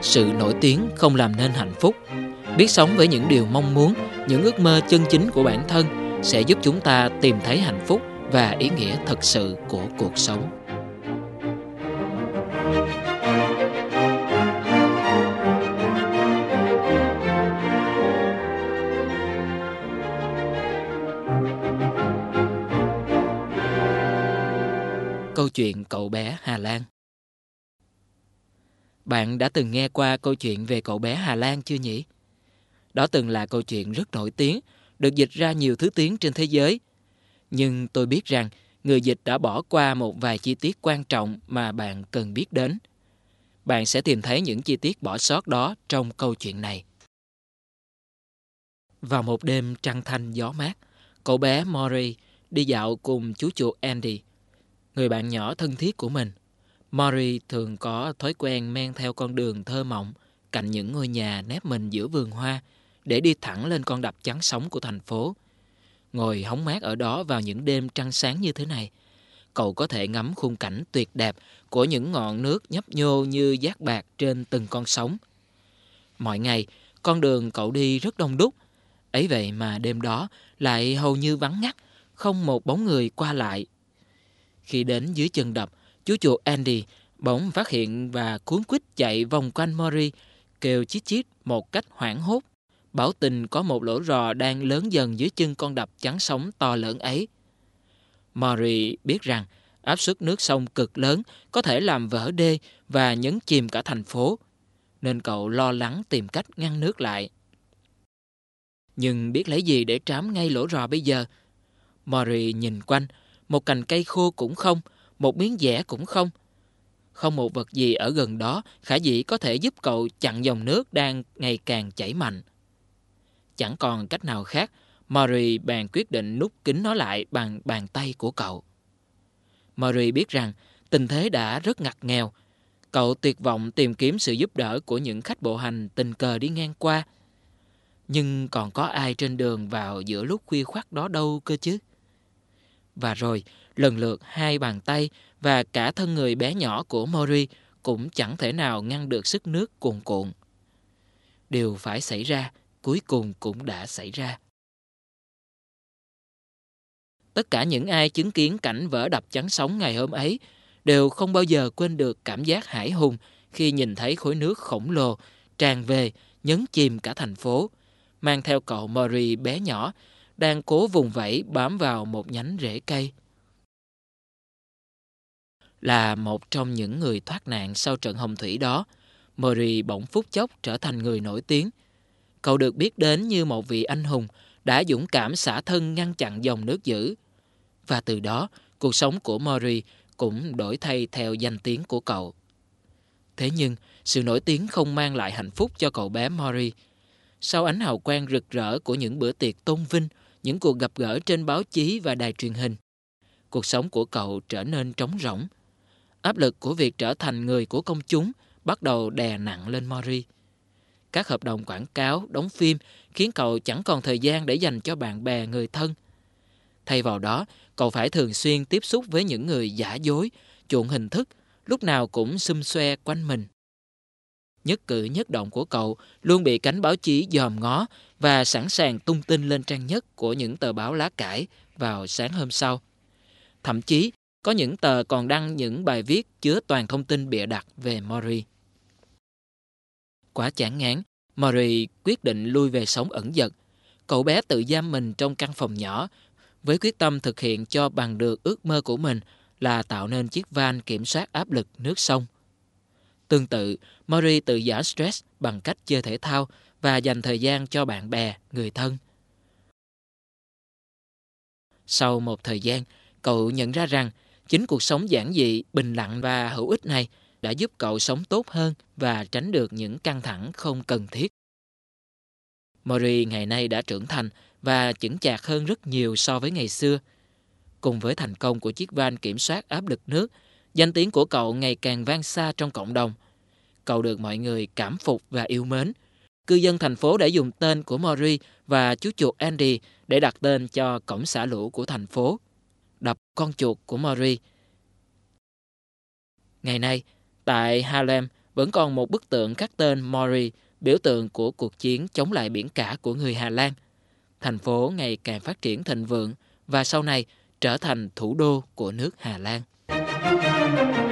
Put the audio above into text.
Sự nổi tiếng không làm nên hạnh phúc. Biết sống với những điều mong muốn, những ước mơ chân chính của bản thân sẽ giúp chúng ta tìm thấy hạnh phúc và ý nghĩa thực sự của cuộc sống. Câu chuyện cậu bé Hà Lan. Bạn đã từng nghe qua câu chuyện về cậu bé Hà Lan chưa nhỉ? Đó từng là câu chuyện rất nổi tiếng, được dịch ra nhiều thứ tiếng trên thế giới. Nhưng tôi biết rằng người dịch đã bỏ qua một vài chi tiết quan trọng mà bạn cần biết đến. Bạn sẽ tìm thấy những chi tiết bỏ sót đó trong câu chuyện này. Vào một đêm trăng thanh gió mát, cậu bé Maury đi dạo cùng chú chuột Andy, người bạn nhỏ thân thiết của mình. Maury thường có thói quen men theo con đường thơ mộng cạnh những ngôi nhà nép mình giữa vườn hoa để đi thẳng lên con đập trắng sóng của thành phố. Ngồi hóng mát ở đó vào những đêm trăng sáng như thế này, cậu có thể ngắm khung cảnh tuyệt đẹp của những ngọn nước nhấp nhô như dát bạc trên từng con sóng. Mọi ngày, con đường cậu đi rất đông đúc, ấy vậy mà đêm đó lại hầu như vắng ngắt, không một bóng người qua lại. Khi đến dưới chân đập, chú chuột Andy bỗng phát hiện và cuống quýt chạy vòng quanh Maury, kêu chít chít một cách hoảng hốt, bảo tình có một lỗ rò đang lớn dần dưới chân con đập chắn sóng to lớn ấy. Maury biết rằng áp suất nước sông cực lớn có thể làm vỡ đê và nhấn chìm cả thành phố, nên cậu lo lắng tìm cách ngăn nước lại. Nhưng biết lấy gì để trám ngay lỗ rò bây giờ? Maury nhìn quanh, một cành cây khô cũng không, một miếng dẻ cũng không. Không một vật gì ở gần đó khả dĩ có thể giúp cậu chặn dòng nước đang ngày càng chảy mạnh. Chẳng còn cách nào khác, Maury bèn quyết định nút kín nó lại bằng bàn tay của cậu. Maury biết rằng tình thế đã rất ngặt nghèo. Cậu tuyệt vọng tìm kiếm sự giúp đỡ của những khách bộ hành tình cờ đi ngang qua. Nhưng còn có ai trên đường vào giữa lúc khuya khoắt đó đâu cơ chứ? Và rồi, lần lượt hai bàn tay và cả thân người bé nhỏ của Maury cũng chẳng thể nào ngăn được sức nước cuồn cuộn. Điều phải xảy ra, cuối cùng cũng đã xảy ra. Tất cả những ai chứng kiến cảnh vỡ đập chắn sóng ngày hôm ấy đều không bao giờ quên được cảm giác hãi hùng khi nhìn thấy khối nước khổng lồ tràn về nhấn chìm cả thành phố, mang theo cậu Maury bé nhỏ đang cố vùng vẫy bám vào một nhánh rễ cây. Là một trong những người thoát nạn sau trận hồng thủy đó, Maury bỗng phút chốc trở thành người nổi tiếng. Cậu được biết đến như một vị anh hùng đã dũng cảm xả thân ngăn chặn dòng nước dữ. Và từ đó, cuộc sống của Maury cũng đổi thay theo danh tiếng của cậu. Thế nhưng, sự nổi tiếng không mang lại hạnh phúc cho cậu bé Maury. Sau ánh hào quang rực rỡ của những bữa tiệc tôn vinh, những cuộc gặp gỡ trên báo chí và đài truyền hình, cuộc sống của cậu trở nên trống rỗng. Áp lực của việc trở thành người của công chúng bắt đầu đè nặng lên Maury. Các hợp đồng quảng cáo, đóng phim khiến cậu chẳng còn thời gian để dành cho bạn bè, người thân. Thay vào đó, cậu phải thường xuyên tiếp xúc với những người giả dối, chuộng hình thức, lúc nào cũng xum xoe quanh mình. Nhất cử nhất động của cậu luôn bị cánh báo chí dòm ngó và sẵn sàng tung tin lên trang nhất của những tờ báo lá cải vào sáng hôm sau. Thậm chí, có những tờ còn đăng những bài viết chứa toàn thông tin bịa đặt về Maury. Quá chán ngán, Maury quyết định lui về sống ẩn dật. Cậu bé tự giam mình trong căn phòng nhỏ với quyết tâm thực hiện cho bằng được ước mơ của mình là tạo nên chiếc van kiểm soát áp lực nước sông. Tương tự, Maury tự giải stress bằng cách chơi thể thao và dành thời gian cho bạn bè, người thân. Sau một thời gian, cậu nhận ra rằng chính cuộc sống giản dị, bình lặng và hữu ích này đã giúp cậu sống tốt hơn và tránh được những căng thẳng không cần thiết. Maury ngày nay đã trưởng thành và chững chạc hơn rất nhiều so với ngày xưa. Cùng với thành công của chiếc van kiểm soát áp lực nước, danh tiếng của cậu ngày càng vang xa trong cộng đồng. Cậu được mọi người cảm phục và yêu mến. Cư dân thành phố đã dùng tên của Maury và chú chuột Andy để đặt tên cho cổng xả lũ của thành phố, đập con chuột của Maury. Ngày nay, tại Harlem, vẫn còn một bức tượng khắc tên Mori, biểu tượng của cuộc chiến chống lại biển cả của người Hà Lan. Thành phố ngày càng phát triển thịnh vượng và sau này trở thành thủ đô của nước Hà Lan.